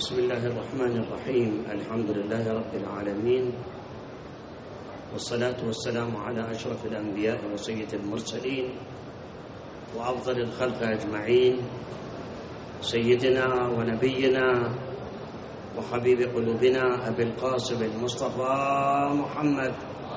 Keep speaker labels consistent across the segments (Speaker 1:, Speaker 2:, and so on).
Speaker 1: بسم الله الرحمن الرحيم. الحمد لله رب العالمين، والصلاة والسلام على أشرف الأنبياء وسيد المرسلين وأفضل الخلق أجمعين، سيدنا ونبينا وحبيب قلوبنا أبي القاسم المصطفى محمد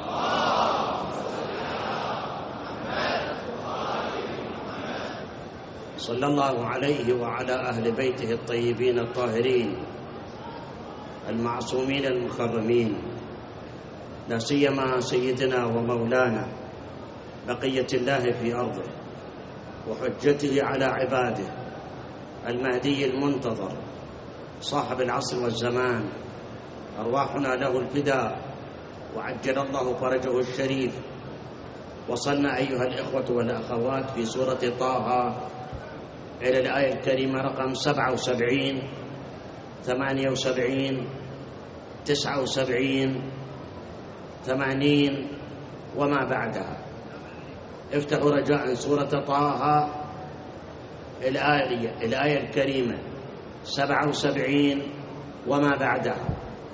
Speaker 1: صلى الله عليه وعلى أهل بيته الطيبين الطاهرين المعصومين المكرمين، لا سيما سيدنا ومولانا بقية الله في أرضه وحجته على عباده المهدي المنتظر صاحب العصر والزمان، أرواحنا له الفداء وعجل الله فرجه الشريف. وصلنا أيها الإخوة والأخوات في سورة طه إلى الآية الكريمة رقم 77 78 79 80 وما بعدها. افتحوا رجاء سورة طه الآية الكريمة 77 وما بعدها.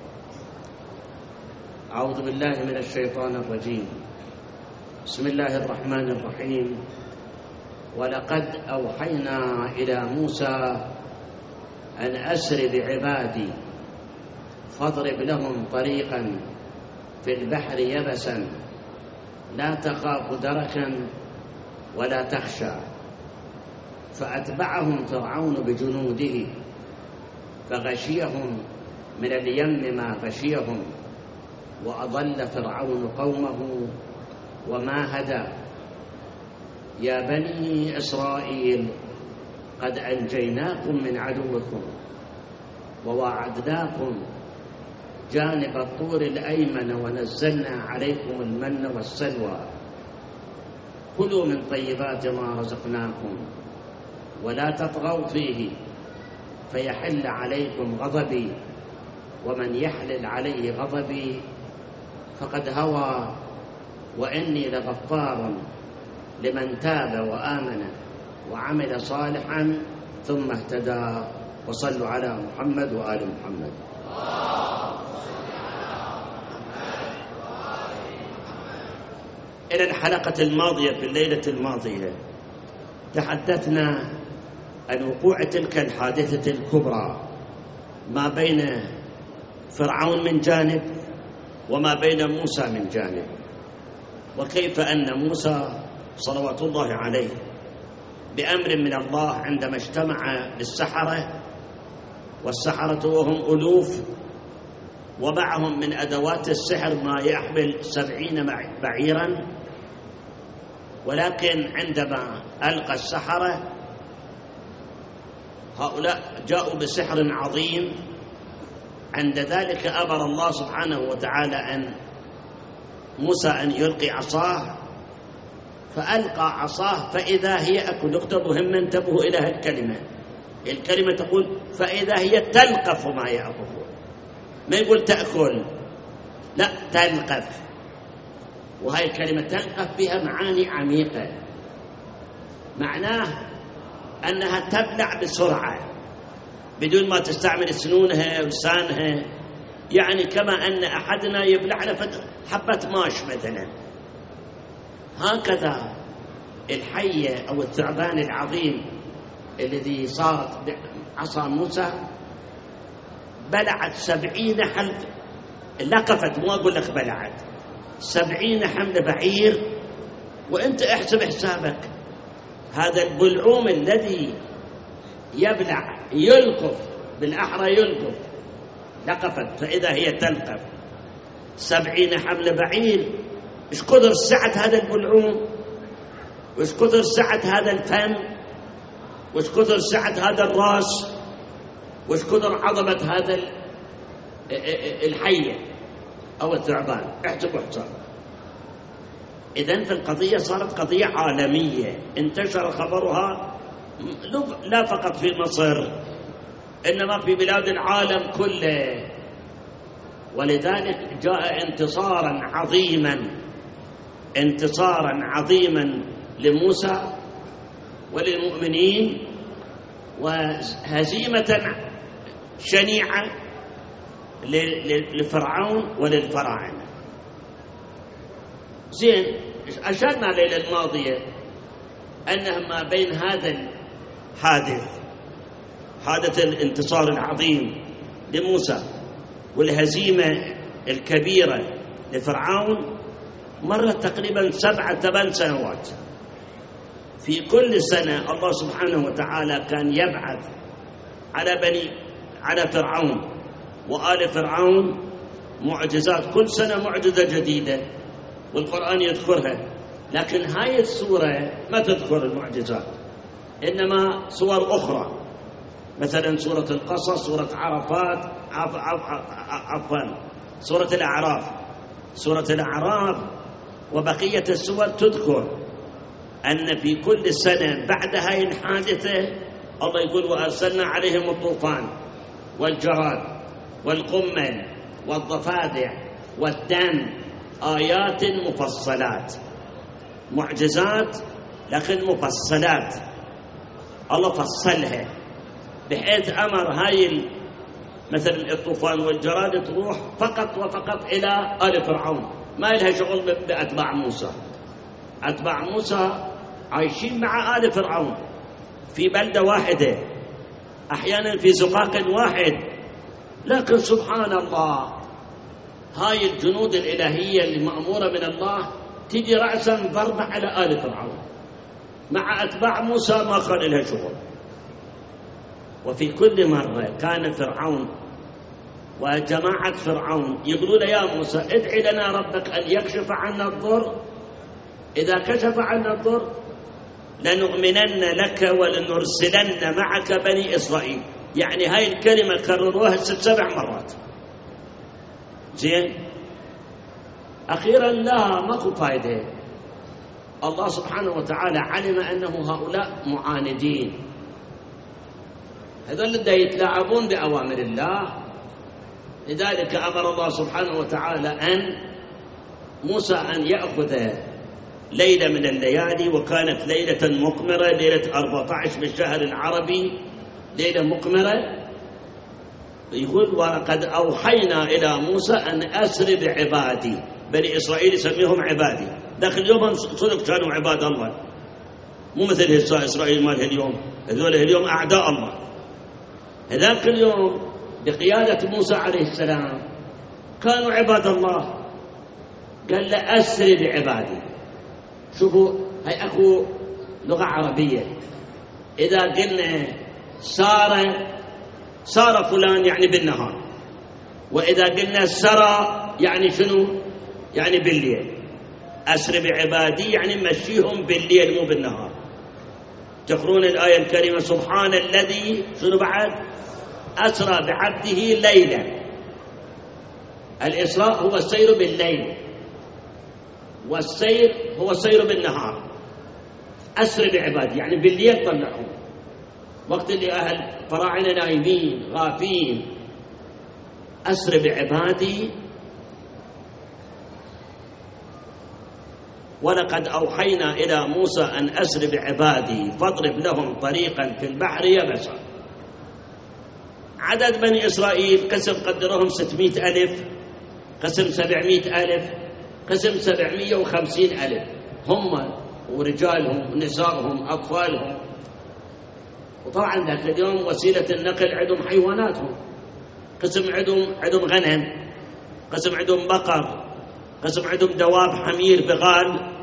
Speaker 1: أعوذ بالله من الشيطان الرجيم. بسم الله الرحمن الرحيم. ولقد أوحينا إلى موسى أن أسر بعبادي فاضرب لهم طريقا في البحر يبسا لا تخاف دركا ولا تخشى. فأتبعهم فرعون بجنوده فغشيهم من اليم ما غشيهم وأضل فرعون قومه وما هدى. يا بني إسرائيل قد أنجيناكم من عدوكم وواعدناكم جانب الطور الأيمن ونزلنا عليكم المن والسلوى. كلوا من طيبات ما رزقناكم ولا تطغوا فيه فيحل عليكم غضبي ومن يحلل عليه غضبي فقد هوى وإني لغفار لمن تاب وآمن وعمل صالحا ثم اهتدى. وصلوا على محمد وآل محمد. إلى الحلقة الماضية في الليلة الماضية تحدثنا عن وقوع تلك الحادثة الكبرى ما بين فرعون من جانب وما بين موسى من جانب، وكيف أن موسى صلوات الله عليه بأمر من الله عندما اجتمع بالسحرة، والسحرة وهم ألوف ومعهم من أدوات السحر ما يحمل 70 بعيرا، ولكن عندما ألقى السحرة هؤلاء جاءوا بسحر عظيم. عند ذلك أمر الله سبحانه وتعالى أن موسى أن يلقي عصاه، فألقى عصاه فإذا هي أكل. نقطة مهمة انتبهوا إلى الكلمة تقول فإذا هي تلقف ما يأكلون، ما يقول تأكل، لا تلقف. وهي الكلمة تلقف فيها معاني عميقة، معناه أنها تبلع بسرعة بدون ما تستعمل سنونها ولسانها، يعني كما أن أحدنا يبلع حبة ماش مثلا، هكذا الحية أو الثعبان العظيم الذي صارت بعصا موسى بلعت 70 حمل، لقفت، مو أقول لك بلعت 70 حمل بعير. وأنت احسب حسابك، هذا البلعوم الذي يبلع يلقف، بالأحرى يلقف، لقفت فإذا هي تلقف 70 حمل بعير. إيش قدر سعة هذا البلعوم، وإيش قدر سعة هذا الفم، وإيش قدر سعة هذا الرأس، وإيش قدر عظمة هذا الحية أو الثعبان. احسبوا حساب. إذن في القضية صارت قضية عالمية، انتشر خبرها لا فقط في مصر إنما في بلاد العالم كله. ولذلك جاء انتصارا عظيما لموسى وللمؤمنين، وهزيمة شنيعة لفرعون وللفراعنة. زين، أشرنا الليلة الماضية أنه ما بين هذا حادث الانتصار العظيم لموسى والهزيمة الكبيرة لفرعون مرت تقريبا 7-8 سنوات. في كل سنة الله سبحانه وتعالى كان يبعث على فرعون وآل فرعون معجزات، كل سنة معجزة جديدة والقرآن يذكرها. لكن هاي السورة ما تذكر المعجزات، إنما صور أخرى، مثلا سورة القصص، سورة عرفات، سورة الأعراف وبقية السور تذكر أن في كل سنة بعد هاي الحادثة الله يقول وأرسلنا عليهم الطوفان والجراد والقمل والضفادع والدم آيات مفصلات، معجزات لكن مفصلات. الله فصلها بحيث أمر هاي مثل الطوفان والجراد تروح فقط وفقط إلى آل فرعون، ما لها شغل بأتباع موسى. أتباع موسى عايشين مع آل فرعون في بلدة واحدة، أحيانا في زقاق واحد، لكن سبحان الله هاي الجنود الإلهية المأمورة من الله تجي رأسا ضربة على آل فرعون، مع أتباع موسى ما كان لها شغل. وفي كل مرة كان فرعون وجماعة فرعون يقولون يا موسى ادعي لنا ربك أن يكشف عنا الضر، إذا كشف عنا الضر لنؤمنن لك ولنرسلن معك بني إسرائيل. يعني هاي الكلمة كرروها 6-7 مرات. زين، أخيرا لا ماكو فايدة. الله سبحانه وتعالى علم أنه هؤلاء معاندين، هذول اللي يتلاعبون بأوامر الله. لذلك أمر الله سبحانه وتعالى موسى أن يأخذ ليلة من الليالي، وكانت ليلة مقمرة، ليلة 14 بالشهر العربي، ليلة مقمرة. يقول ولقد أوحينا إلى موسى أن أسر بعبادي، بني إسرائيل يسميهم عبادي. داخل اليوم صدق كانوا عباد الله، مو مثل إسرائيل مال اليوم، هذول اليوم أعداء الله. هذاك اليوم بقيادة موسى عليه السلام كانوا عباد الله. قال له أسر بعبادي. شوفوا هاي أكو لغة عربية، إذا قلنا سار فلان يعني بالنهار، وإذا قلنا سرى يعني شنو؟ يعني بالليل. أسر بعبادي يعني مشيهم بالليل مو بالنهار. تقرون الآية الكريمة سبحان الذي شنو بعد؟ أسرى بعبده ليلا. الإسراء هو السير بالليل، والسير هو السير بالنهار. أسر بعبادي يعني بالليل طلعهم، وقت اللي أهل فراعنة نايمين غافين. أسر بعبادي ولقد أوحينا إلى موسى أن أسر بعبادي فاضرب لهم طريقا في البحر يبسا. عدد بني إسرائيل قسم قدرهم 600,000، قسم 700,000، قسم 750,000، هم ورجالهم ونسائهم أطفالهم. وطبعا ذاك اليوم وسيلة النقل عندهم حيواناتهم، قسم عندهم غنم، قسم عندهم بقر، قسم عندهم دواب حمير بغال.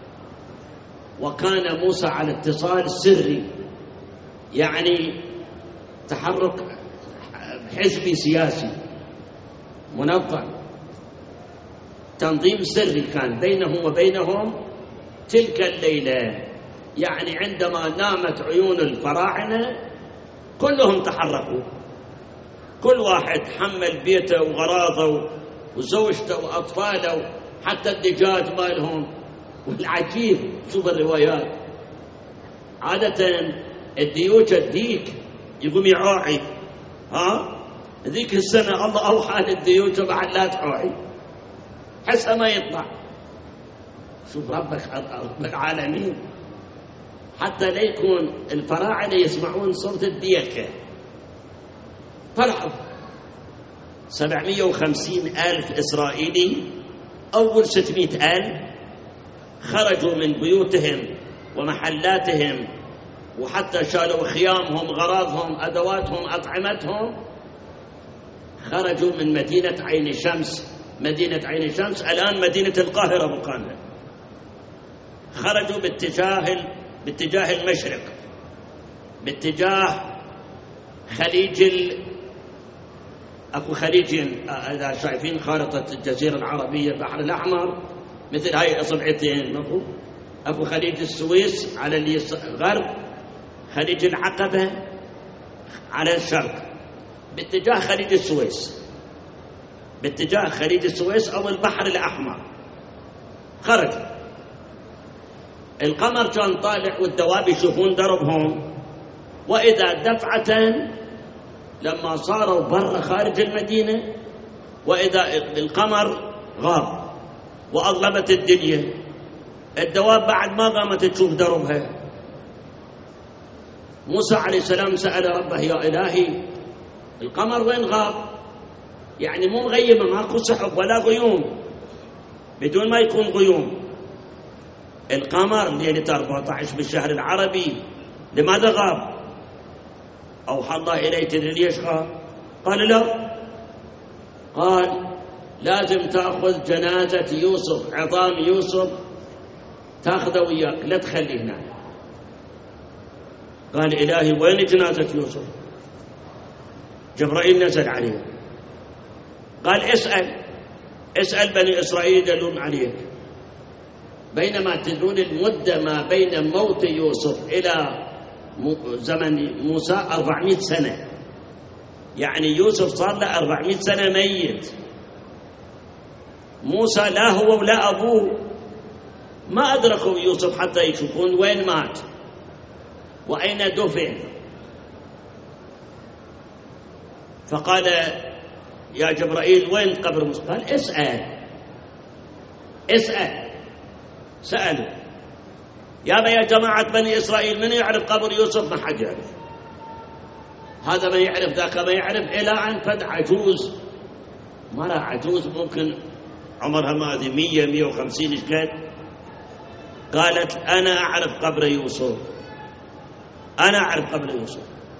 Speaker 1: وكان موسى على اتصال سري، يعني تحرك حزبي سياسي منظم، تنظيم سري كان بينه وبينهم تلك الليلة. يعني عندما نامت عيون الفراعنة كلهم تحركوا، كل واحد حمل بيته وغراضه وزوجته وأطفاله، حتى الدجاج مالهم. والعجيب شوف الروايات، عادة الديوك الديك يقوم يعوعي، ذيك السنة الله أوحى للديوك بعد لا تعوعي حسها ما يطلع. شوف رب العالمين حتى لا يكون الفراعنة يسمعون صوت الديكة. طلعوا 750,000 إسرائيلي. أول 600,000 خرجوا من بيوتهم ومحلاتهم، وحتى شالوا خيامهم، غراضهم، أدواتهم، أطعمتهم. خرجوا من مدينة عين شمس. مدينة عين شمس الآن مدينة القاهرة مكانها. خرجوا باتجاه المشرق، باتجاه أكو خليجين، إذا شايفين خارطة الجزيرة العربية البحر الأحمر مثل هاي أصبعتين، أكو خليج السويس على الغرب، خليج العقبة على الشرق، باتجاه خليج السويس، باتجاه خليج السويس أو البحر الأحمر. خرج القمر كان طالع والدواب يشوفون دربهم، وإذا دفعة لما صاروا برا خارج المدينة وإذا القمر غاب وأظلمت الدنيا، الدواب بعد ما قامت تشوف دربها. موسى عليه السلام سأل ربه: يا إلهي القمر وين غاب؟ يعني مو مغيمة، ماكو سحب ولا غيوم، بدون ما يكون غيوم. القمر ليلة 14 بالشهر العربي لماذا غاب؟ أوحى الله إليه: تدري ليش غاب؟ قال: لا. قال: لازم تأخذ جنازة يوسف، عظام يوسف تأخذه وياك، لا تخليه هنا. قال: إلهي وين جنازة يوسف؟ جبرائيل نزل عليه قال: اسأل بني إسرائيل يدلون عليك. بينما تدرون المدة ما بين موت يوسف إلى زمن موسى 400 سنة، يعني يوسف صار له 400 سنة ميت. موسى لا هو ولا أبوه ما أدركوا يوسف حتى يشوفون وين مات وأين دفن. فقال: يا جبرائيل وين قبر موسى؟ قال: اسأل. سألوا: يا جماعة بني إسرائيل من يعرف قبر يوسف؟ ما حد يعرف، هذا ما يعرف ذاك ما يعرف، إلى أن فد عجوز، مرة عجوز ممكن عمرها ما أدري 100-150 إيش كان، قالت: أنا أعرف قبر يوسف، أنا أعرف قبر يوسف.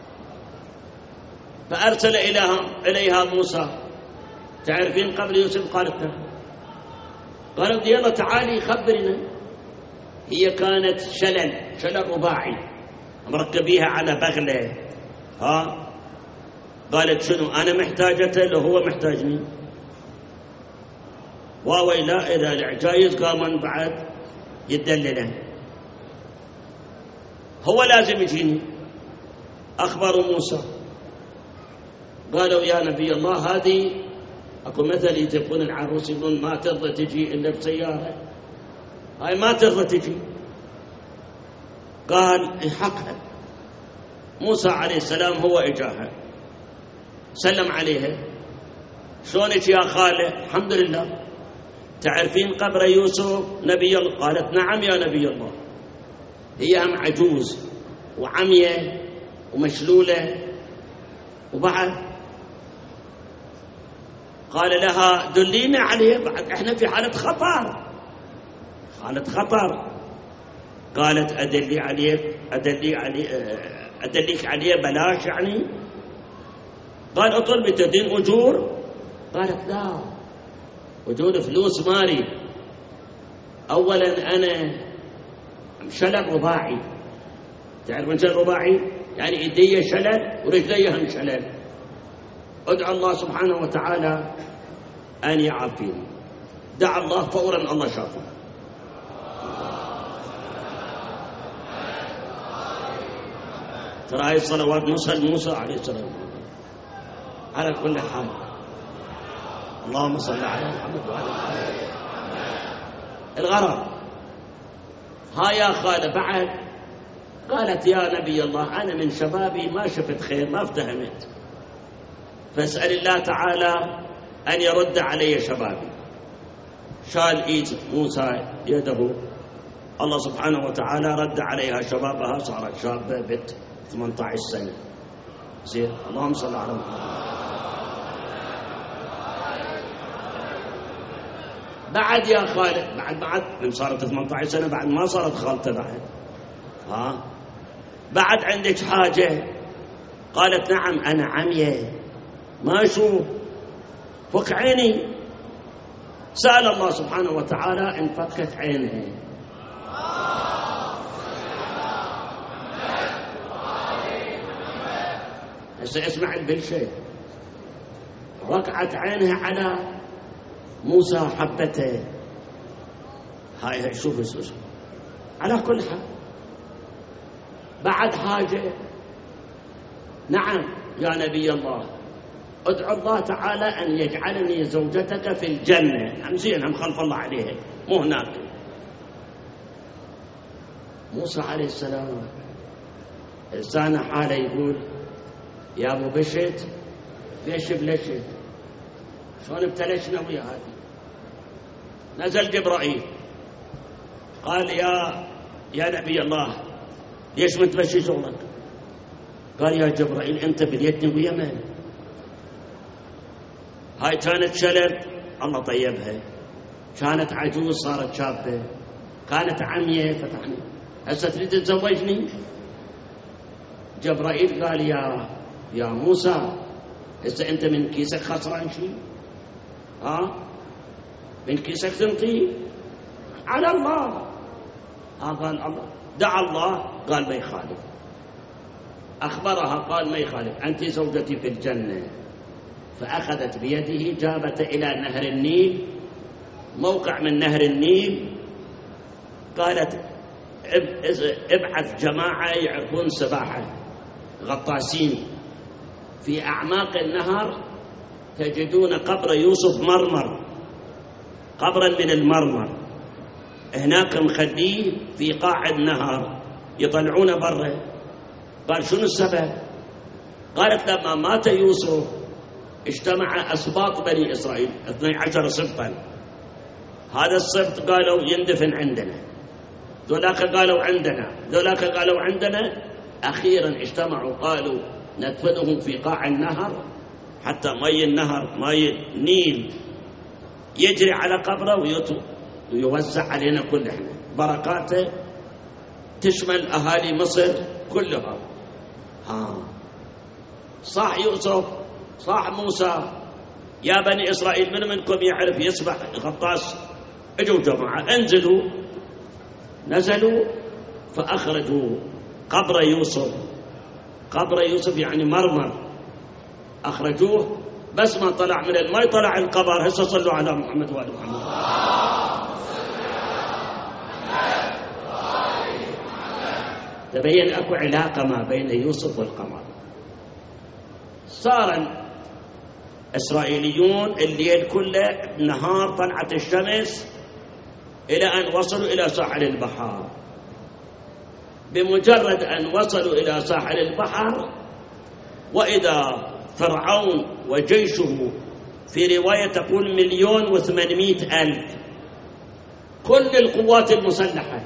Speaker 1: فأرسل إليها موسى: تعرفين قبر يوسف؟ قالت: لا. قالت: يلا تعالي خبرنا. هي كانت شلل رباعي مركبيها على بغلة. قالت: شنو أنا محتاجته لو هو محتاجني؟ وويلا إذا العجايز قامن بعد يدلله، هو لازم يجيني. أخبروا موسى قالوا: يا نبي الله هذه أكو مثل يتقون العروس يقولون ما ترضى تجي إلا بسيارة، هاي ما ترضى تجي. قال: حقها. موسى عليه السلام هو إجاها، سلم عليها: شلونك يا خالة؟ الحمد لله. تعرفين قبر يوسف نبي الله؟ قالت: نعم يا نبي الله. هي هم عجوز وعمية ومشلولة وبعد. قال لها: دلينا عليه، بعد احنا في حالة خطر. قالت: أدليك عليه بلاش يعني؟ قال: أطلبي تدين أجور؟ قالت: لا، أجور فلوس ماري. أولا أنا شلل رباعي، تعرف من شلل رباعي؟ يعني إيدي شلل ورجلي هم شلل. ادعو الله سبحانه وتعالى أن يعافيني. دعا الله فورا الله شافه. ترى هاي الصلوات نوصل موسى عليه السلام. على كل حال اللهم صل على محمد وعلى آله. الغرض ها يا خالة بعد. قالت: يا نبي الله أنا من شبابي ما شفت خير، ما افتهمت، فاسأل الله تعالى أن يرد علي شبابي. شال إيد موسى يده، الله سبحانه وتعالى رد عليها شبابها، صارت شابة بنت 18 سنة. زين، اللهم صل على محمد. بعد يا خالد، بعد من صارت 18 سنة، بعد ما صارت خالته بعد. بعد عندك حاجة؟ قالت نعم أنا عمية ما أشوف، فك عيني. سأل الله سبحانه وتعالى إن فكت عينها. هسه اسمع البلشة، ركعت عينها على موسى حبته. هاي شوف على كل حال. بعد حاجة؟ نعم يا نبي الله، ادعو الله تعالى أن يجعلني زوجتك في الجنة. هم زين، هم خلف الله عليها، مو هناك. موسى عليه السلام لسانه حاله يقول يا أبو بشت ليش بلشت؟ شلون ابتلشنا ويا هذه؟ نزل جبرائيل قال يا نبي الله ليش ما تمشي شغلك؟ قال يا جبرائيل أنت بليتني ويا من؟ هاي كانت شلل الله طيبها، كانت عجوز صارت شابة، كانت عمية فتحني، هسه تريد تتزوجني؟ جبرائيل قال يا موسى هسه أنت من كيسك خسران شيء؟ من كيسك تنطي على الله. قال الله، دعا الله قال ما يخالف، أخبرها قال ما يخالف، أنت زوجتي في الجنة. فأخذت بيده جابت إلى نهر النيل، موقع من نهر النيل، قالت ابعث جماعة يعرفون سباحة غطاسين في أعماق النهر، تجدون قبر يوسف مرمر، قبرا من المرمر هناك مخليه في قاع النهر، يطلعون برا. قال شنو السبب؟ قالت لما مات يوسف اجتمع أسباط بني إسرائيل 12 سبطا، هذا السبط قالوا يندفن عندنا، ذولاك قالوا عندنا، ذولاك قالوا عندنا، أخيرا اجتمعوا قالوا ندفنهم في قاع النهر حتى مي النهر مي النيل يجري على قبره ويوزع علينا كل احنا بركاته تشمل أهالي مصر كلها. صاح يوسف، صاح موسى، يا بني إسرائيل من منكم يعرف يسبح غطاس؟ اجوا جماعة انزلوا، نزلوا فأخرجوا قبر يوسف، قبر يوسف يعني مرمر، أخرجوه، بس ما طلع من الماء طلع القبر. هسه صلوا على محمد وآل محمد. تبين أكو علاقة ما بين يوسف والقمر. صار الإسرائيليون الليل كله نهار طلعت الشمس إلى أن وصلوا إلى ساحل البحر. بمجرد أن وصلوا إلى ساحل البحر وإذا فرعون وجيشه، في رواية تقول 1,800,000، كل القوات المسلحة،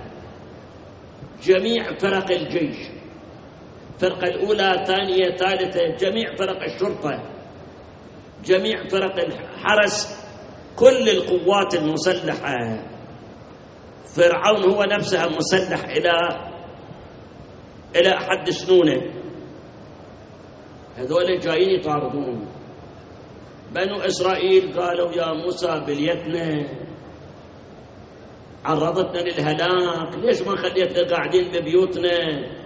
Speaker 1: جميع فرق الجيش، فرقة الأولى ثانية ثالثة، جميع فرق الشرطة، جميع فرق الحرس، كل القوات المسلحة، فرعون هو نفسه مسلح إلى حد سنونه، هذول جايين يطاردون. بنو إسرائيل قالوا يا موسى بليتنا عرضتنا للهلاك، ليش ما خليتنا قاعدين ببيوتنا؟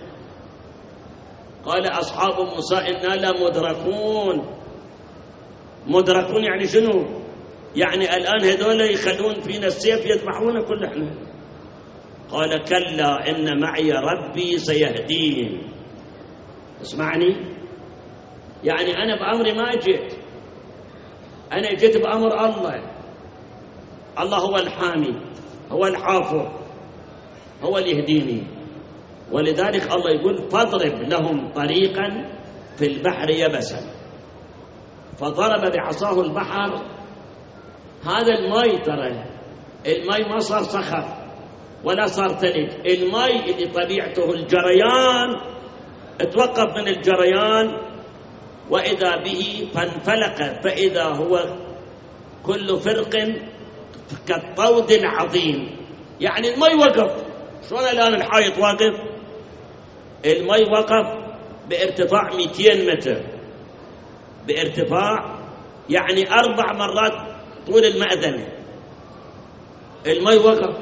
Speaker 1: قال أصحاب موسى إنا لمدركون. مدركون يعني شنو؟ يعني الآن هذول يخلون فينا السيف يذبحونا كل احنا. قال كلا إن معي ربي سيهدين. اسمعني، يعني أنا بأمري ما جئت، أنا جئت بأمر الله. الله هو الحامي، هو الحافظ، هو اللي يهديني. ولذلك الله يقول فاضرب لهم طريقا في البحر يبسا. فضرب بعصاه البحر، هذا الماء ترى الماء ما صار صخر ولا صار ثلج، الماء اللي طبيعته الجريان، توقف من الجريان وإذا به فانفلق فإذا هو كل فرق كالطود العظيم. يعني المي وقف. شلون الآن الحائط واقف؟ المي وقف بارتفاع 200 متر، بارتفاع يعني 4 مرات طول المأذنة. المي وقف،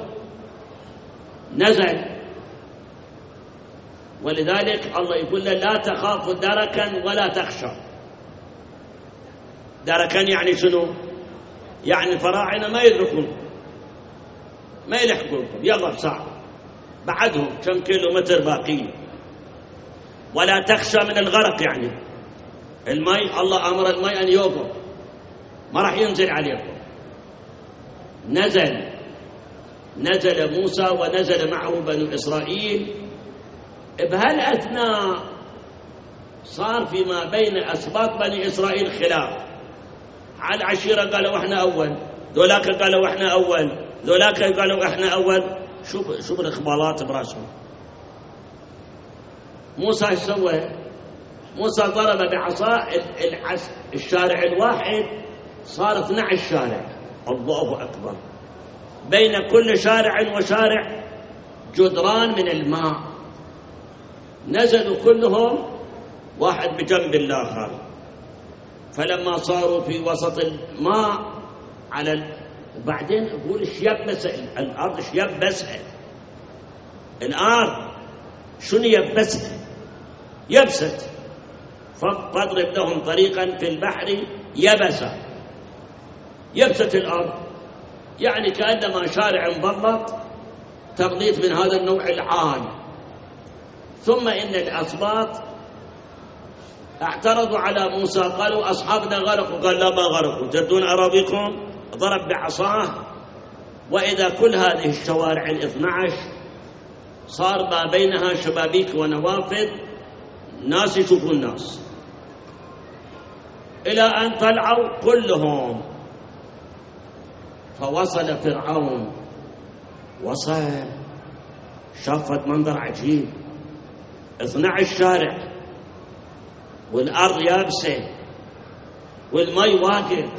Speaker 1: نزل. ولذلك الله يقول له لا تخاف دركا ولا تخشى. دركا يعني شنو؟ يعني الفراعنة ما يدركون، ما يلحقونكم، يلا بساعة بعدهم كم كيلو متر باقي. ولا تخشى من الغرق، يعني المي الله أمر المي أن يوقف، ما راح ينزل عليكم. نزل موسى ونزل معه بنو إسرائيل. بهالأثناء صار فيما بين أسباط بني إسرائيل خلاف. على العشيرة قالوا إحنا أول، ذولاك قالوا إحنا أول، ذولاك قالوا إحنا أول. شوف الإخبارات براسهم. موسى ايش سوى؟ موسى ضرب بعصا الشارع الواحد صار 12 شارع. الله أكبر. بين كل شارع وشارع جدران من الماء، نزلوا كلهم واحد بجنب الآخر. فلما صاروا في وسط الماء بعدين يقول يبس الأرض، يبسها الأرض. شنو يبسها؟ يبست. فاضرب لهم طريقا في البحر يبسا. يبست الأرض، يعني كأنما شارع مبلط، تغليط من هذا النوع العالي. ثم إن الأسباط اعترضوا على موسى، قالوا أصحابنا غرقوا. قال لا ما غرقوا، جدون أراضيكم. ضرب بعصاه، وإذا كل هذه الشوارع 12 صار ما بينها شبابيك ونوافذ، ناس يشوفون الناس، إلى أن طلعوا كلهم. فوصل فرعون، وصل شافت منظر عجيب. 12 شارع والأرض يابسة والمي واقف.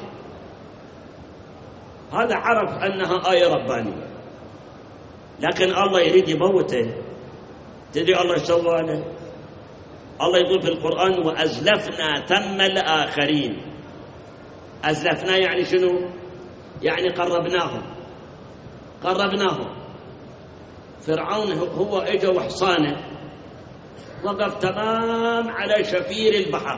Speaker 1: هذا عرف أنها آية ربانية، لكن الله يريد يموته. تدري الله ايش سوى له؟ الله يقول في القرآن وأزلفنا ثم الآخرين. أزلفنا يعني شنو؟ يعني قربناهم. فرعون هو اجى وحصانه وقف تمام على شفير البحر،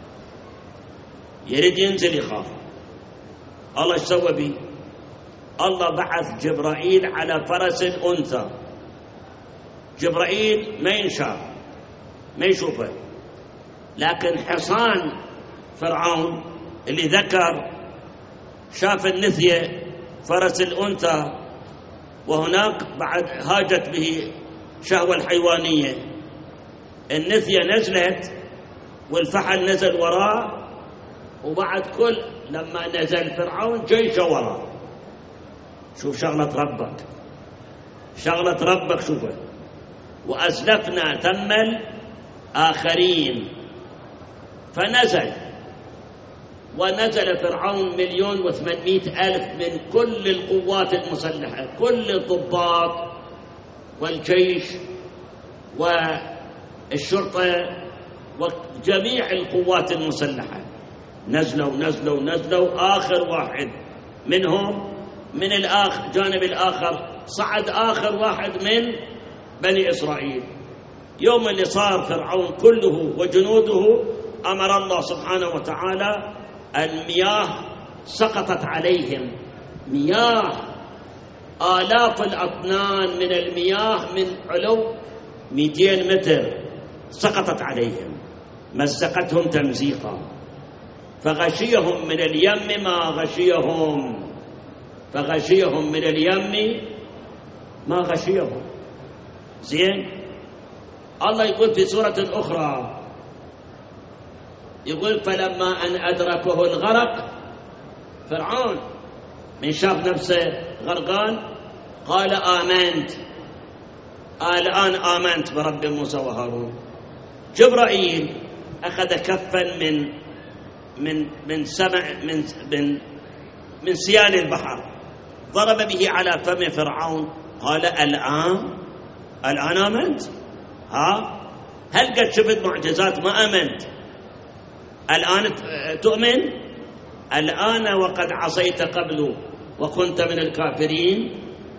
Speaker 1: يريد ينزل يخاف. الله ايش سوى به؟ الله بعث جبرائيل على فرس الأنثى. جبرائيل ما ينشاف، ما يشوفه، لكن حصان فرعون اللي ذكر شاف النثية فرس الأنثى، وهناك بعد هاجت به شهوة الحيوانية. النثية نزلت والفحل نزل وراه، وبعد كل لما نزل فرعون جيش وراه. شوف شغلة ربك شوفه. وأزلفنا ثم الآخرين. ونزل فرعون 1,800,000 من كل القوات المسلحة، كل الضباط والجيش والشرطة وجميع القوات المسلحة. نزلوا. آخر واحد منهم من جانب الآخر صعد آخر واحد من بني إسرائيل. يوم اللي صار فرعون كله وجنوده، أمر الله سبحانه وتعالى المياه سقطت عليهم، مياه آلاف الأطنان من المياه من علو 200 متر سقطت عليهم، مزقتهم تمزيقا. فغشيهم من اليم ما غشيهم. زين. الله يقول في سورة أخرى، يقول فلما أن أدركه الغرق، فرعون من شاف نفسه غرقان قال آمنت، الآن آمنت برب موسى وهارون. جبرائيل أخذ كفا من سمع من سيال البحر، ضرب به على فم فرعون، قال الآن آمنت؟ هل قد شفت معجزات ما آمنت؟ الآن تؤمن؟ الآن وقد عصيت قبل وكنت من الكافرين.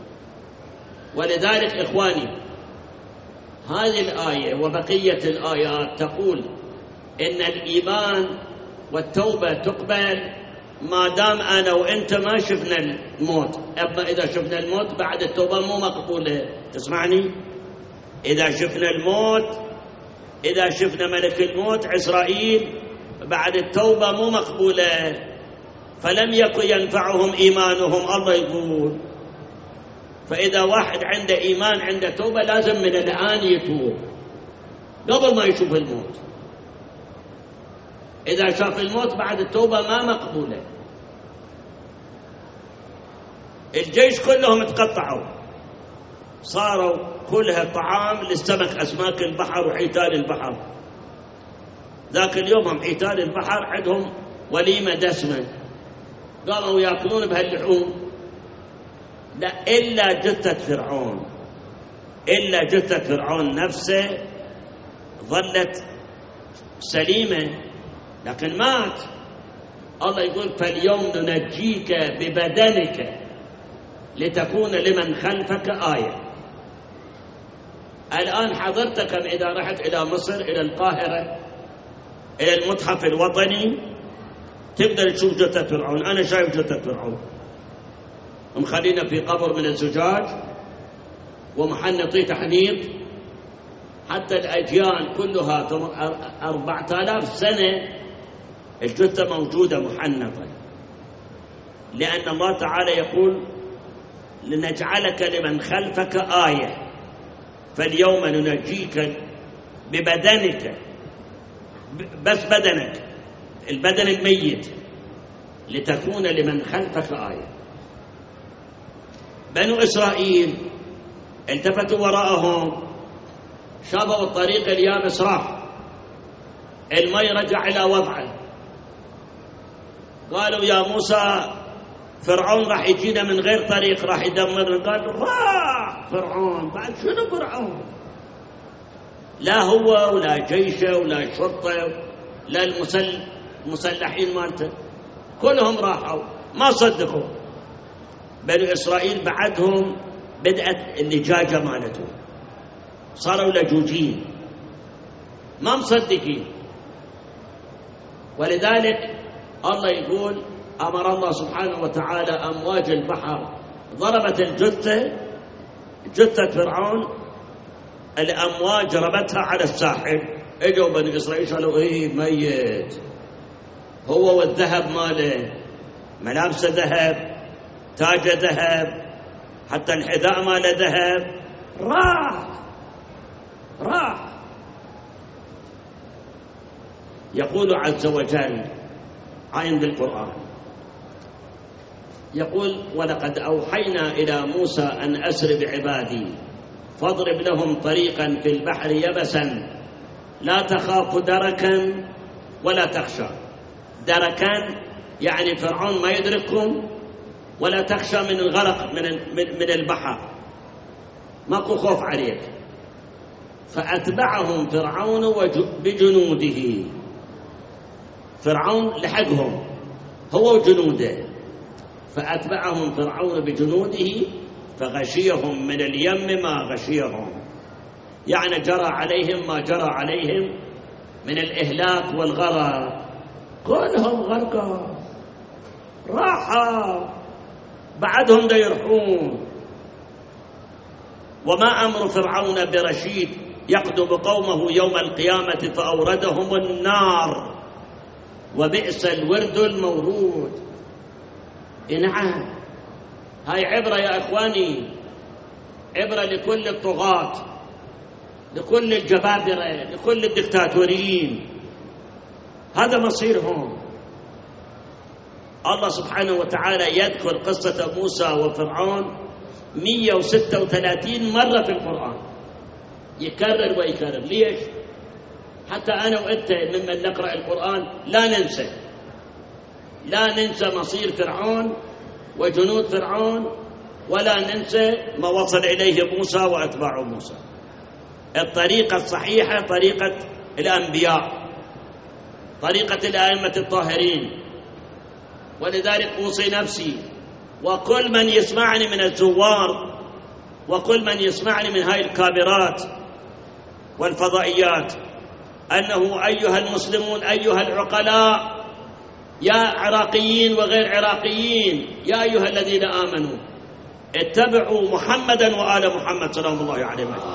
Speaker 1: ولذلك إخواني، هذه الآية وبقية الآيات تقول إن الإيمان والتوبة تقبل ما دام أنا وإنت ما شفنا الموت. أما إذا شفنا الموت بعد التوبة مو مقبولة. تسمعني؟ إذا شفنا الموت، إذا شفنا ملك الموت عسرائيل بعد التوبة مو مقبولة، فلم يكن ينفعهم إيمانهم. الله يقول فإذا واحد عنده إيمان عنده توبة لازم من الآن يتوب قبل ما يشوف الموت. إذا شاف الموت بعد التوبة ما مقبولة. الجيش كلهم تقطعوا، صاروا كلها طعام للسمك، أسماك البحر وحيتان البحر. ذاك اليوم هم حيتان البحر عندهم وليمة دسمة، قاموا يأكلون بهاللحوم. لا، إلا جثة فرعون، إلا جثة فرعون نفسه ظلت سليمة لكن مات. الله يقول فاليوم ننجيك ببدنك لتكون لمن خلفك آية. الآن حضرتكم إذا رحت إلى مصر، إلى القاهرة، إلى المتحف الوطني، تقدر تشوف جثة فرعون. أنا شايف جثة فرعون مخلينا في قبر من الزجاج ومحنطي تحنيط، حتى الأديان كلها 4000 سنة الجثة موجودة محنطة، لأن الله تعالى يقول لنجعلك لمن خلفك آية. فاليوم ننجيك ببدنك، بس بدنك، البدن الميت، لتكون لمن خلفك آية. بنو إسرائيل التفتوا وراءهم، شافوا الطريق اليابس راح، المي رجع إلى وضعه، قالوا يا موسى فرعون راح يجينا من غير طريق، راح يدمرنا. قال راح فرعون، بعد شنو فرعون؟ لا هو ولا جيشه ولا شرطه لا المسلحين مالته كلهم راحوا، ما صدقوا. بنو إسرائيل بعدهم بدأت اللجاجة مالتهم، صاروا لجوجين ما مصدقين. ولذلك الله يقول أمر الله سبحانه وتعالى أمواج البحر ضربت جثة فرعون، الأمواج ربتها على الساحل. اجوا بني إسرائيل قالوا ميت هو، والذهب ماله، ملابسه ذهب، تاجه ذهب، حتى الحذاء ماله ذهب، راح. يقول عز وجل عند القرآن، يقول ولقد أوحينا إلى موسى أن أسر بعبادي فاضرب لهم طريقا في البحر يبسا لا تخاف دركا ولا تخشى. دركا يعني فرعون ما يدرككم، ولا تخشى من الغرق من البحر، ماكو خوف عليك. فأتبعهم فرعون بجنوده، فرعون لحقهم هو وجنوده، فأتبعهم فرعون بجنوده فغشيهم من اليم ما غشيهم، يعني جرى عليهم ما جرى عليهم من الإهلاك والغرق، كلهم غرقوا راحوا، بعدهم دا يرحون. وما أمر فرعون برشيد يقدم قومه يوم القيامة فأوردهم النار وبئس الورد المورود. نعم، هاي عبرة يا إخواني، عبرة لكل الطغاة، لكل الجبابرة، لكل الدكتاتوريين، هذا مصيرهم. الله سبحانه وتعالى يذكر قصة موسى وفرعون 136 مرة في القرآن، يكرر ويكرر. ليش؟ حتى أنا وأنت ممن نقرأ القرآن لا ننسى مصير فرعون وجنود فرعون، ولا ننسى ما وصل إليه موسى وأتباع موسى. الطريقة الصحيحة طريقة الأنبياء، طريقة الأئمة الطاهرين. ولذلك أوصي نفسي وكل من يسمعني من الزوار وكل من يسمعني من هاي الكاميرات والفضائيات أنه أيها المسلمون أيها العقلاء يا عراقيين وغير عراقيين يا أيها الذين آمنوا اتبعوا محمدا وآل محمد سلام الله عليه وسلم.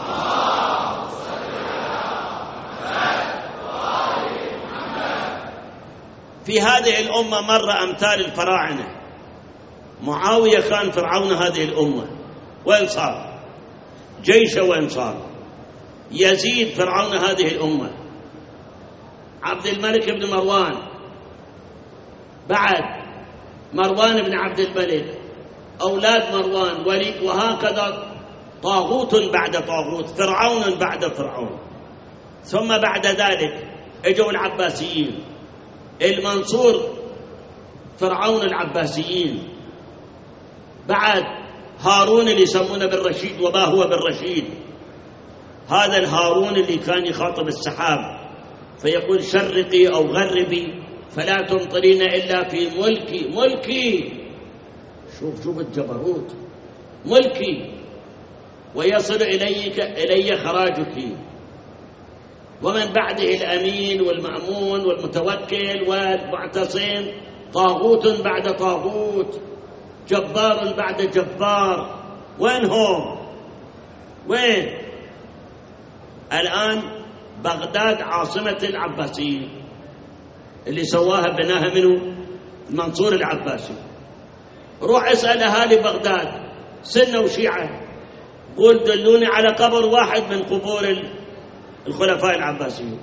Speaker 1: في هذه الأمة مر أمثال الفراعنة. معاوية كان فرعون هذه الأمة وين صار؟ جيشه وين صار؟ يزيد فرعون هذه الأمة. عبد الملك بن مروان، بعد مروان بن عبد الملك أولاد مروان وليد، وهكذا طاغوت بعد طاغوت، فرعون بعد فرعون. ثم بعد ذلك اجوا العباسيين، المنصور فرعون العباسيين، بعد هارون اللي يسمونه بالرشيد وما هو بالرشيد، هذا الهارون اللي كان يخاطب السحاب فيقول شرقي أو غربي فلا تمطرين إلا في ملكي. شوف الجبروت، ملكي ويصل إلي خراجك. ومن بعده الأمين والمأمون والمتوكل والمعتصم، طاغوت بعد طاغوت، جبار بعد جبار. وين هم؟ وين؟ الآن بغداد عاصمة العباسيين اللي سواها بناها منه المنصور العباسي. روح اسأل أهالي بغداد سنة وشيعة، قول دلوني على قبر واحد من قبور الخلفاء العباسيين،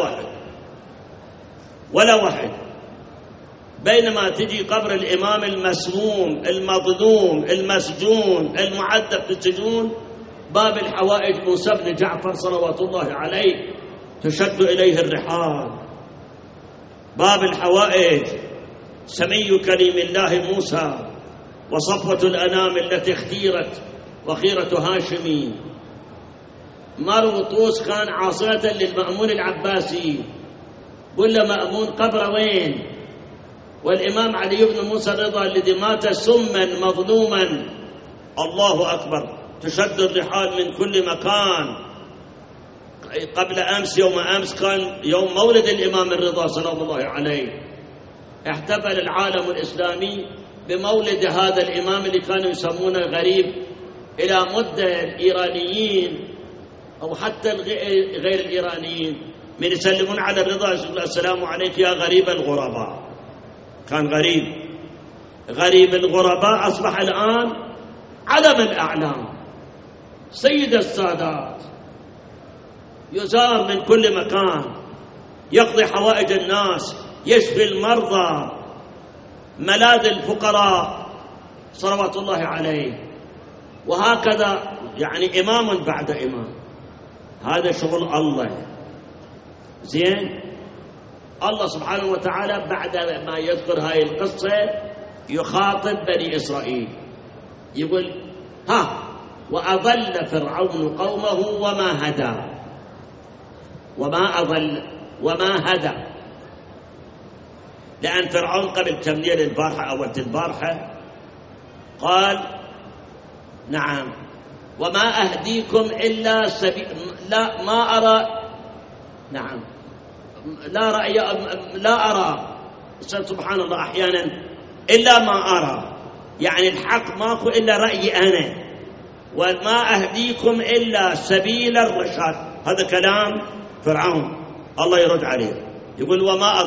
Speaker 1: ولا واحد. بينما تجي قبر الإمام المسموم المظلوم المسجون المعذب في السجون، باب الحوائج موسى بن جعفر صلوات الله عليه تشد إليه الرحال. باب الحوائج سمي كريم الله موسى وصفوة الأنام التي اختيرت وخيرة هاشمي. مرطوس كان عاصمة للمأمون العباسي، قل له مأمون قبره وين؟ والإمام علي بن موسى الرضا الذي مات سما مظلوما، الله أكبر، تشد الرحال من كل مكان. قبل أمس يوم أمس كان يوم مولد الإمام الرضا سلام الله عليه، احتفل العالم الإسلامي بمولد هذا الإمام اللي كانوا يسمونه غريب إلى مدة. الإيرانيين أو حتى غير الإيرانيين من يسلمون على الرضا السلام عليك يا غريب الغرباء، كان غريب الغرباء، أصبح الآن علم الأعلام، سيد السادات، يزار من كل مكان، يقضي حوائج الناس، يشفي المرضى، ملاذ الفقراء صلوات الله عليه. وهكذا يعني إمام بعد إمام. هذا شغل الله. زين، الله سبحانه وتعالى بعد ما يذكر هاي القصة يخاطب بني إسرائيل، يقول وأضل فرعون قومه وما هدى. وما أضل وما هدى، لأن فرعون قبل كم ليلة البارحة أو البارحة قال نعم وما أهديكم إلا سبيل، لا ما أرى، نعم لا أرى سبحان الله أحيانا إلا ما أرى، يعني الحق ماكو إلا رأيي أنا، وما أهديكم إلا سبيل الرشاد. هذا كلام فرعون، الله يرد عليه يقول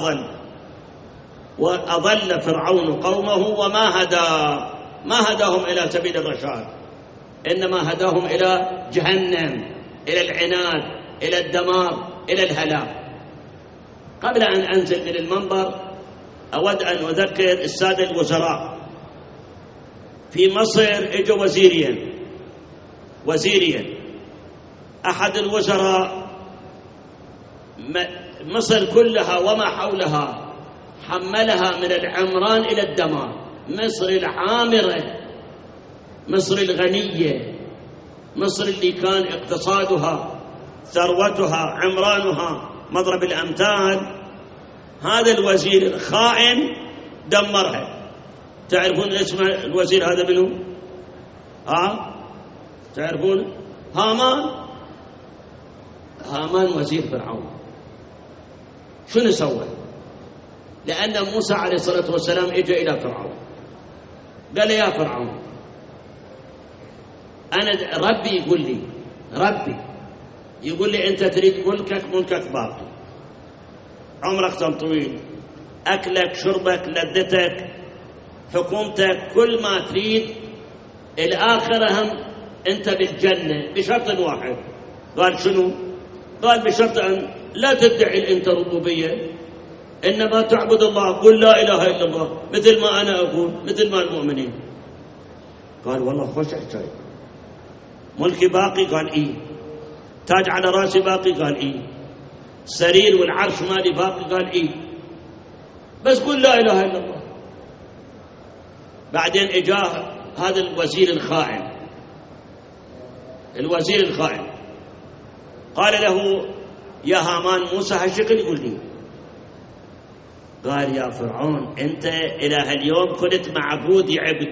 Speaker 1: وأضل فرعون قومه وما هداهم إلى سبيل الرشاد، إنما هداهم إلى جهنم، إلى العناد، إلى الدمار، إلى الهلاك. قبل أن أنزل من المنبر أود أن أذكر السادة الوزراء. في مصر اجوا وزيرين، أحد الوزراء مصر كلها وما حولها حملها من العمران إلى الدمار. مصر العامرة، مصر الغنية، مصر اللي كان اقتصادها ثروتها عمرانها مضرب الأمثال، هذا الوزير الخائن دمرها. تعرفون اسم الوزير هذا منه؟ تعرفون؟ هامان وزير فرعون. شنو سوى؟ لأن موسى عليه الصلاة والسلام اجى إلى فرعون قال يا فرعون أنا ربي يقول لي أنت تريد ملكك باقي، عمرك طويل، أكلك شربك لذتك حكومتك كل ما تريد، الآخرة هم أنت بالجنة بشرط واحد. قال شنو؟ قال بشرط أن لا تدعي أنت ربوبية، إنما تعبد الله، قل لا إله إلا الله مثل ما أنا أقول، مثل ما المؤمنين. قال والله خوش حكاية، ملكي باقي؟ قال إيه. تاج على راسي باقي؟ قال إيه. سرير والعرش مالي باقي؟ قال إيه. بس قل لا إله إلا الله. بعدين إجاه هذا الوزير الخائن قال له يا هامان موسى هالشكل يقول لي. قال يا فرعون أنت إلى هاليوم كنت معبود،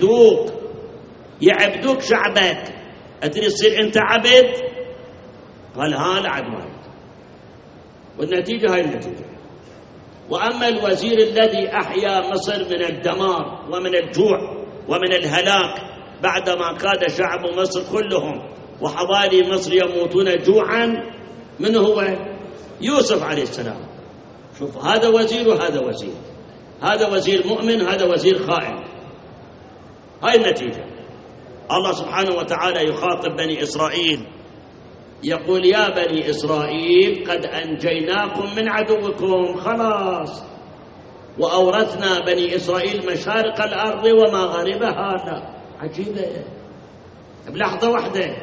Speaker 1: يعبدوك شعبك، أدري تصير أنت عبد؟ قال لعد واحد، والنتيجة هاي النتيجة. وأما الوزير الذي أحيا مصر من الدمار ومن الجوع ومن الهلاك بعدما كاد شعب مصر كلهم وحوالي مصر يموتون جوعا، من هو؟ يوسف عليه السلام. شوف هذا وزير وهذا وزير، هذا وزير مؤمن هذا وزير خائن. هاي النتيجة. الله سبحانه وتعالى يخاطب بني إسرائيل يقول يا بني إسرائيل قد أنجيناكم من عدوكم، خلاص، وأورثنا بني إسرائيل مشارق الأرض ومغاربها. لا عجيبة، بلحظة واحدة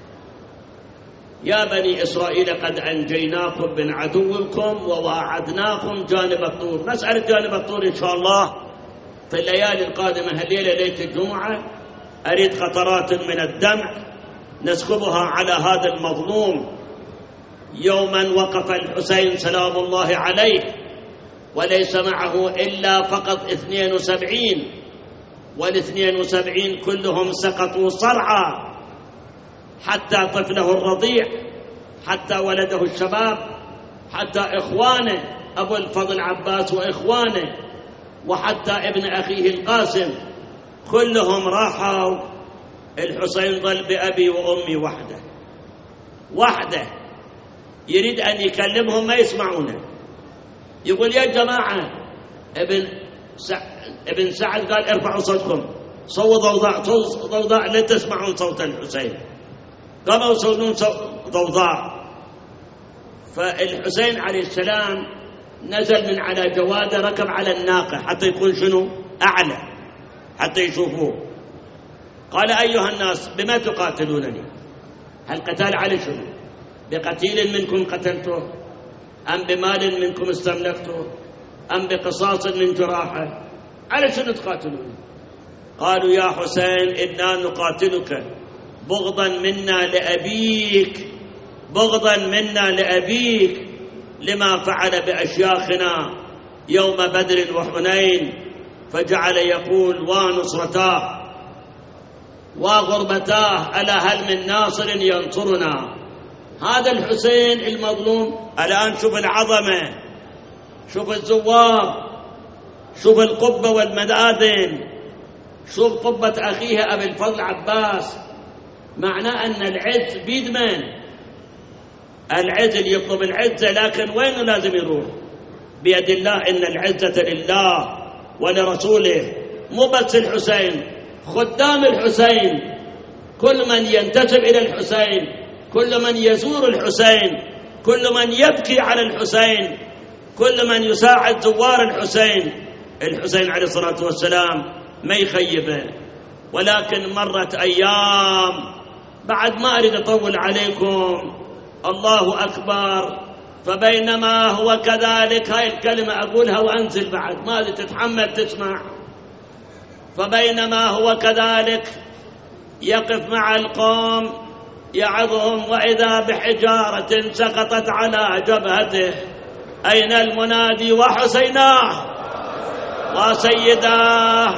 Speaker 1: يا بني إسرائيل قد أنجيناكم من عدوكم وواعدناكم جانب الطور. مسألة جانب الطور إن شاء الله في الليالي القادمة، هالليلة ليلة الجمعة أريد قطرات من الدمع نسكبها على هذا المظلوم. يوما وقف الحسين سلام الله عليه وليس معه إلا فقط 72، وال72 كلهم سقطوا صرعى، حتى طفله الرضيع، حتى ولده الشباب، حتى إخوانه أبو الفضل عباس وإخوانه، وحتى ابن أخيه القاسم، كلهم راحوا. الحسين ظل بأبي وأمي وحده يريد أن يكلمهم ما يسمعونه. يقول يا جماعة، ابن سعد قال ارفعوا صوتكم، صووا ضوضاء لا تسمعون صوت الحسين. قاموا يصوتون ضوضاء. فالحسين عليه السلام نزل من على جواده، ركب على الناقة حتى يكون شنو أعلى حتى يشوفوه. قال أيها الناس بما تقاتلونني؟ هالقتال على شنو؟ بقتيل منكم قتلته، أم بمال منكم استملكته، أم بقصاص من جراحة؟ على شنو تقاتلون؟ قالوا يا حسين إنا نقاتلك بغضا منا لأبيك لما فعل بأشياخنا يوم بدر وحنين، فجعل يقول ونصرتاه وغربتاه ألا هل من ناصر ينصرنا. هذا الحسين المظلوم. الآن شوف العظمة، شوف الزوار، شوف القبة والمدادن، شوف قبة أخيه أبي الفضل عباس. معناه أن العز بيد من؟ العز اللي يطلب العزة، لكن وين لازم يروح؟ بيد الله. إن العزة لله ولرسوله. مو بس الحسين، خدام الحسين، كل من ينتسب إلى الحسين، كل من يزور الحسين، كل من يبكي على الحسين، كل من يساعد زوار الحسين. الحسين عليه الصلاة والسلام ما يخيبه. ولكن مرت أيام، بعد ما أريد أطول عليكم، الله أكبر، فبينما هو كذلك، هاي الكلمة أقولها وأنزل بعد ما تتحمل تسمع. فبينما هو كذلك يقف مع القوم يعظهم وإذا بحجارة سقطت على جبهته. أين المنادي وحسيناه وسيداه؟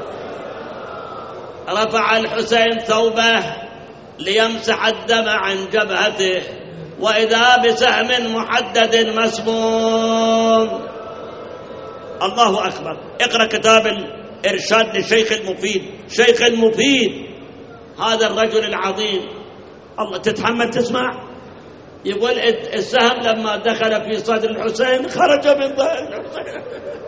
Speaker 1: رفع الحسين ثوبه ليمسح الدم عن جبهته وإذا بسهم محدد مسموم. الله أكبر. اقرأ كتاب الإرشاد للشيخ المفيد. شيخ المفيد هذا الرجل العظيم، الله تتحمل تسمع؟ يقول السهم لما دخل في صدر الحسين خرج من ظهر الحسين.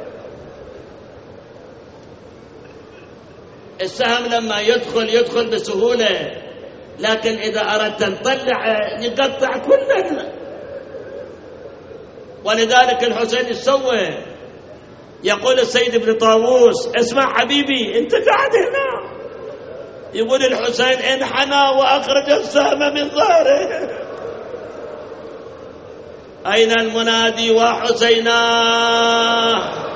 Speaker 1: السهم لما يدخل بسهولة، لكن إذا أردت أن تطلع يقطع كلنا. ولذلك الحسين يسوي، يقول السيد ابن طاووس اسمع حبيبي أنت قاعد هنا، يقول الحسين انحنى وأخرج السهم من ظهره. أين المنادي وحسيناه؟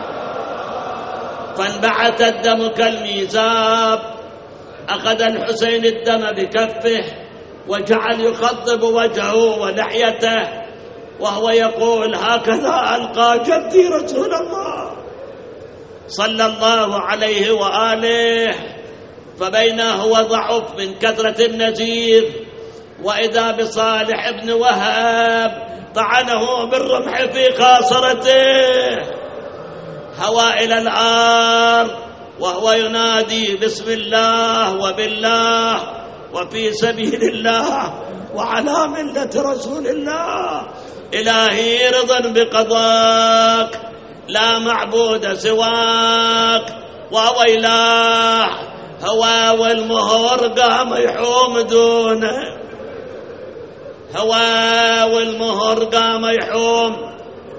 Speaker 1: فانبعث الدم كالميزاب. أخذ الحسين الدم بكفه وجعل يخضب وجهه ولحيته وهو يقول هكذا ألقى جدي رسول الله صلى الله عليه وآله. فبينه هو ضعف من كثرة النزيف وإذا بصالح بن وهب طعنه بالرمح في خاصرته. هوى إلى الأرض وهو ينادي بسم الله وبالله وفي سبيل الله وعلى ملة رسول الله. إلهي رضا بقضاك لا معبود سواك. وويلاه هوى والمهر قام يحوم دونه. هوى والمهر قام يحوم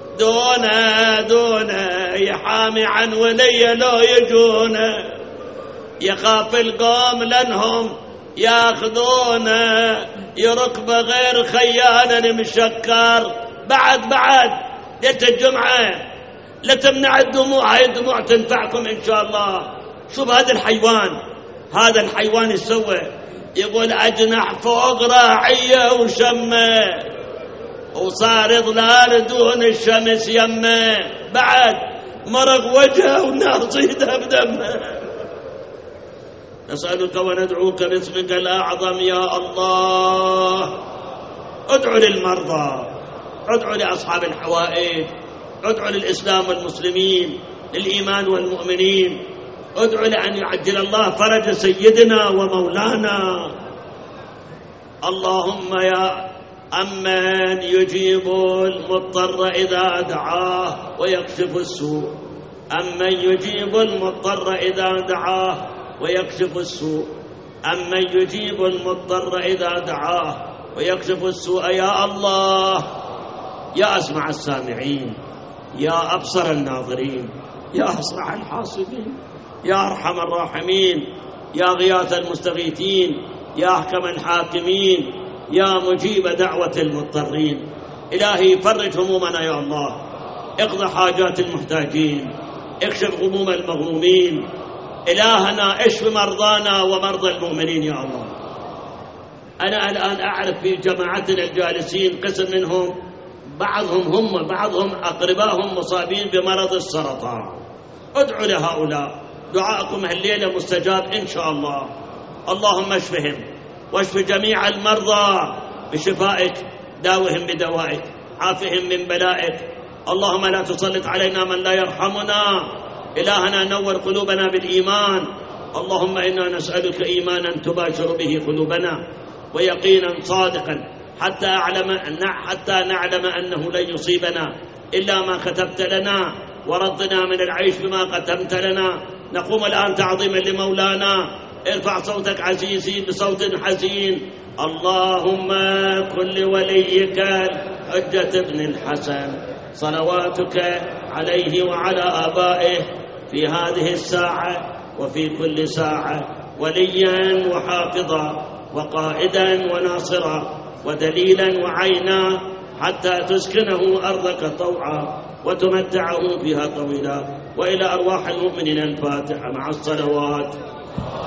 Speaker 1: دونه يحامي عن ولي لو يجونه. يخاف القوم لأنهم ياخذونه يركب غير خيالا مشكر. بعد ليلة الجمعة لا تمنع الدموع، هاي الدموع تنفعكم إن شاء الله. شوف هذا الحيوان يسوي، يقول أجنح فوق راعية وشمه وصار ظلال دون الشمس يمه. بعد مرق وجهه وناصيده بدمه. نسألك وندعوك باسمك الأعظم يا الله. ادعو للمرضى، ادعو لأصحاب الحوائج، ادعو للإسلام والمسلمين، للإيمان والمؤمنين، ادعو لأن يعجل الله فرج سيدنا ومولانا. اللهم يا أمن يجيب المضطر إذا دعاه ويكشف السوء. أمن يجيب المضطر إذا دعاه ويكشف السوء. أمن يجيب المضطر إذا دعاه ويكشف السوء. يا الله يا أسمع السامعين، يا أبصر الناظرين، يا أسرع الحاصبين، يا أرحم الراحمين، يا غياث المستغيثين، يا أحكم الحاكمين، يا مجيب دعوة المضطرين. إلهي فرج همومنا يا الله، اقض حاجات المحتاجين، اكشف غموم المغمومين. إلهنا اشف مرضانا ومرضى المؤمنين يا الله. أنا الآن أعرف في جماعتنا الجالسين قسم منهم بعضهم أقربائهم مصابين بمرض السرطان. ادعوا لهؤلاء، دعاءكم الليلة مستجاب إن شاء الله. اللهم اشفهم واشف جميع المرضى بشفائك، داوهم بدوائك، عافهم من بلائك. اللهم لا تسلط علينا من لا يرحمنا. إلهنا نور قلوبنا بالإيمان. اللهم إنا نسألك إيمانا تباشر به قلوبنا ويقينا صادقا حتى نعلم أنه لن يصيبنا إلا ما كتبت لنا، ورضنا من العيش بما قدمت لنا. نقوم الآن تعظيما لمولانا. ارفع صوتك عزيزي بصوت حزين. اللهم كن لوليك الحجة بن الحسن صلواتك عليه وعلى آبائه في هذه الساعة وفي كل ساعة وليا وحافظا وقائدا وناصرا ودليلا وعينا حتى تسكنه أرضك طوعا وتمتعه فيها طويلا. وإلى أرواح المؤمنين الفاتحة مع الصلوات.